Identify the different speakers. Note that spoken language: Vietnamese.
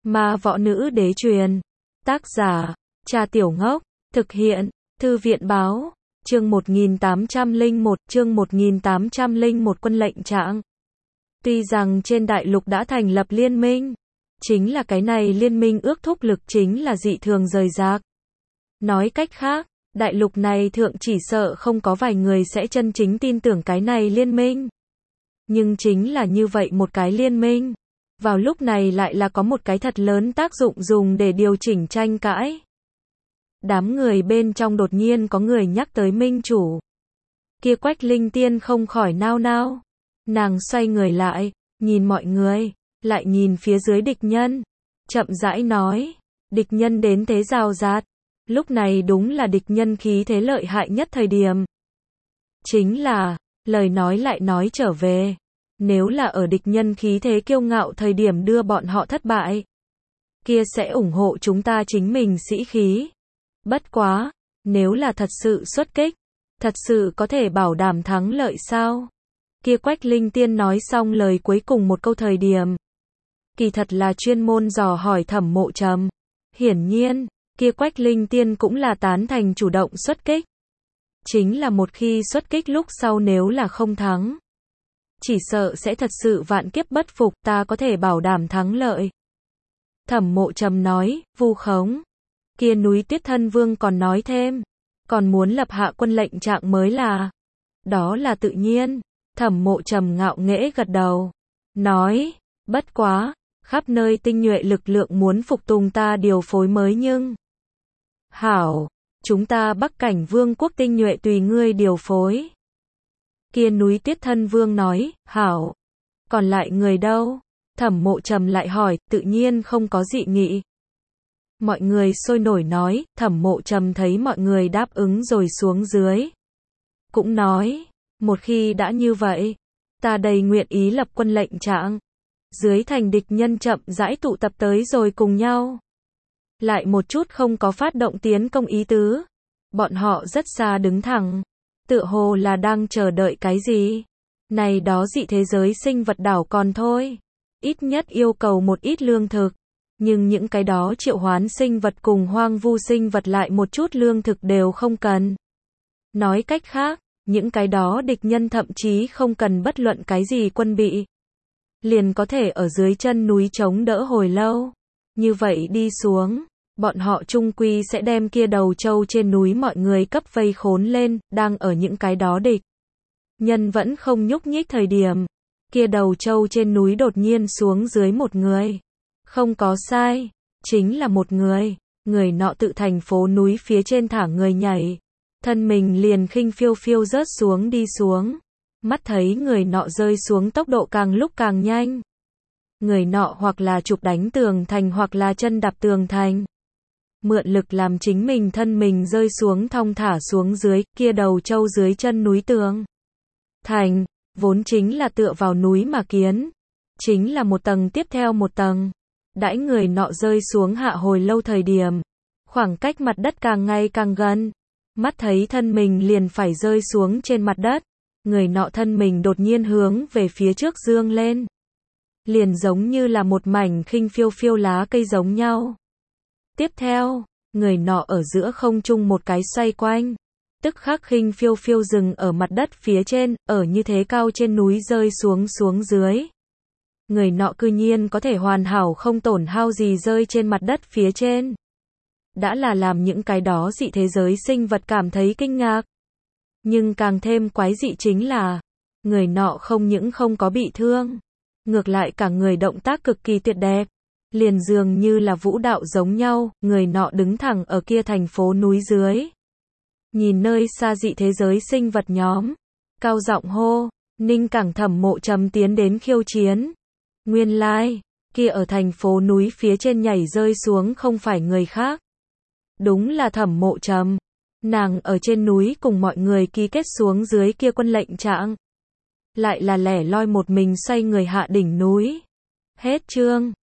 Speaker 1: Ma Võ Nữ Đế truyền. Tác giả, Cha Tiểu Ngốc. Thực hiện, Thư viện Báo. Chương 1801, chương 1801 Quân lệnh trạng. Tuy rằng trên đại lục đã thành lập liên minh, chính là cái này liên minh ước thúc lực chính là dị thường rời rạc. Nói cách khác, đại lục này thượng chỉ sợ không có vài người sẽ chân chính tin tưởng cái này liên minh. Nhưng chính là như vậy một cái liên minh, vào lúc này lại là có một cái thật lớn tác dụng dùng để điều chỉnh tranh cãi. Đám người bên trong đột nhiên có người nhắc tới minh chủ. Kia Quách Linh Tiên không khỏi nao nao. Nàng xoay người lại, nhìn mọi người, lại nhìn phía dưới địch nhân. Chậm rãi nói, địch nhân đến thế rào rạt. Lúc này đúng là địch nhân khí thế lợi hại nhất thời điểm. Chính là, lời nói lại nói trở về. Nếu là ở địch nhân khí thế kiêu ngạo thời điểm đưa bọn họ thất bại, kia sẽ ủng hộ chúng ta chính mình sĩ khí. Bất quá, nếu là thật sự xuất kích, thật sự có thể bảo đảm thắng lợi sao? Kia Quách Linh Tiên nói xong lời cuối cùng một câu thời điểm, kỳ thật là chuyên môn dò hỏi Thẩm Mộ Trầm. Hiển nhiên, kia Quách Linh Tiên cũng là tán thành chủ động xuất kích. Chính là một khi xuất kích lúc sau nếu là không thắng, chỉ sợ sẽ thật sự vạn kiếp bất phục, ta có thể bảo đảm thắng lợi. Thẩm Mộ Trầm nói, vu khống. Kia Núi Tuyết Thân Vương còn nói thêm, còn muốn lập hạ quân lệnh trạng mới là. Đó là tự nhiên. Thẩm Mộ Trầm ngạo nghễ gật đầu, nói, bất quá, khắp nơi tinh nhuệ lực lượng muốn phục tùng ta điều phối mới nhưng. Hảo, chúng ta Bắc Cảnh Vương quốc tinh nhuệ tùy ngươi điều phối. Kia Núi Tuyết Thân Vương nói, hảo. Còn lại người đâu? Thẩm Mộ Trầm lại hỏi, tự nhiên không có dị nghị. Mọi người sôi nổi nói, Thẩm Mộ Trầm thấy mọi người đáp ứng rồi xuống dưới. Cũng nói, một khi đã như vậy, ta đầy nguyện ý lập quân lệnh trạng. Dưới thành địch nhân chậm rãi tụ tập tới rồi cùng nhau. Lại một chút không có phát động tiến công ý tứ. Bọn họ rất xa đứng thẳng, tựa hồ là đang chờ đợi cái gì. Này đó dị thế giới sinh vật đảo còn thôi. Ít nhất yêu cầu một ít lương thực. Nhưng những cái đó triệu hoán sinh vật cùng hoang vu sinh vật lại một chút lương thực đều không cần. Nói cách khác, những cái đó địch nhân thậm chí không cần bất luận cái gì quân bị, liền có thể ở dưới chân núi chống đỡ hồi lâu. Như vậy đi xuống, bọn họ chung quy sẽ đem kia đầu trâu trên núi mọi người cấp vây khốn lên, đang ở những cái đó địch nhân vẫn không nhúc nhích thời điểm. Kia đầu trâu trên núi đột nhiên xuống dưới một người. Không có sai, chính là một người. Người nọ tự thành phố núi phía trên thả người nhảy. Thân mình liền khinh phiêu phiêu rớt xuống đi xuống. Mắt thấy người nọ rơi xuống tốc độ càng lúc càng nhanh. Người nọ hoặc là chụp đánh tường thành hoặc là chân đạp tường thành. Mượn lực làm chính mình thân mình rơi xuống thong thả xuống dưới, kia đầu trâu dưới chân núi tường thành, vốn chính là tựa vào núi mà kiến. Chính là một tầng tiếp theo một tầng. Đãi người nọ rơi xuống hạ hồi lâu thời điểm, khoảng cách mặt đất càng ngày càng gần. Mắt thấy thân mình liền phải rơi xuống trên mặt đất. Người nọ thân mình đột nhiên hướng về phía trước dương lên. Liền giống như là một mảnh khinh phiêu phiêu lá cây giống nhau. Tiếp theo, người nọ ở giữa không trung một cái xoay quanh. Tức khắc khinh phiêu phiêu dừng ở mặt đất phía trên, ở như thế cao trên núi rơi xuống dưới. Người nọ cư nhiên có thể hoàn hảo không tổn hao gì rơi trên mặt đất phía trên. Đã là làm những cái đó dị thế giới sinh vật cảm thấy kinh ngạc. Nhưng càng thêm quái dị chính là, người nọ không những không có bị thương, ngược lại cả người động tác cực kỳ tuyệt đẹp. Liền dường như là vũ đạo giống nhau, người nọ đứng thẳng ở kia thành phố núi dưới. Nhìn nơi xa dị thế giới sinh vật nhóm, cao giọng hô, Ninh Cảng Thẩm Mộ Trầm tiến đến khiêu chiến. Nguyên lai, kia ở thành phố núi phía trên nhảy rơi xuống không phải người khác. Đúng là Thẩm Mộ Trầm. Nàng ở trên núi cùng mọi người ký kết xuống dưới kia quân lệnh trạng. Lại là lẻ loi một mình xoay người hạ đỉnh núi. Hết chương.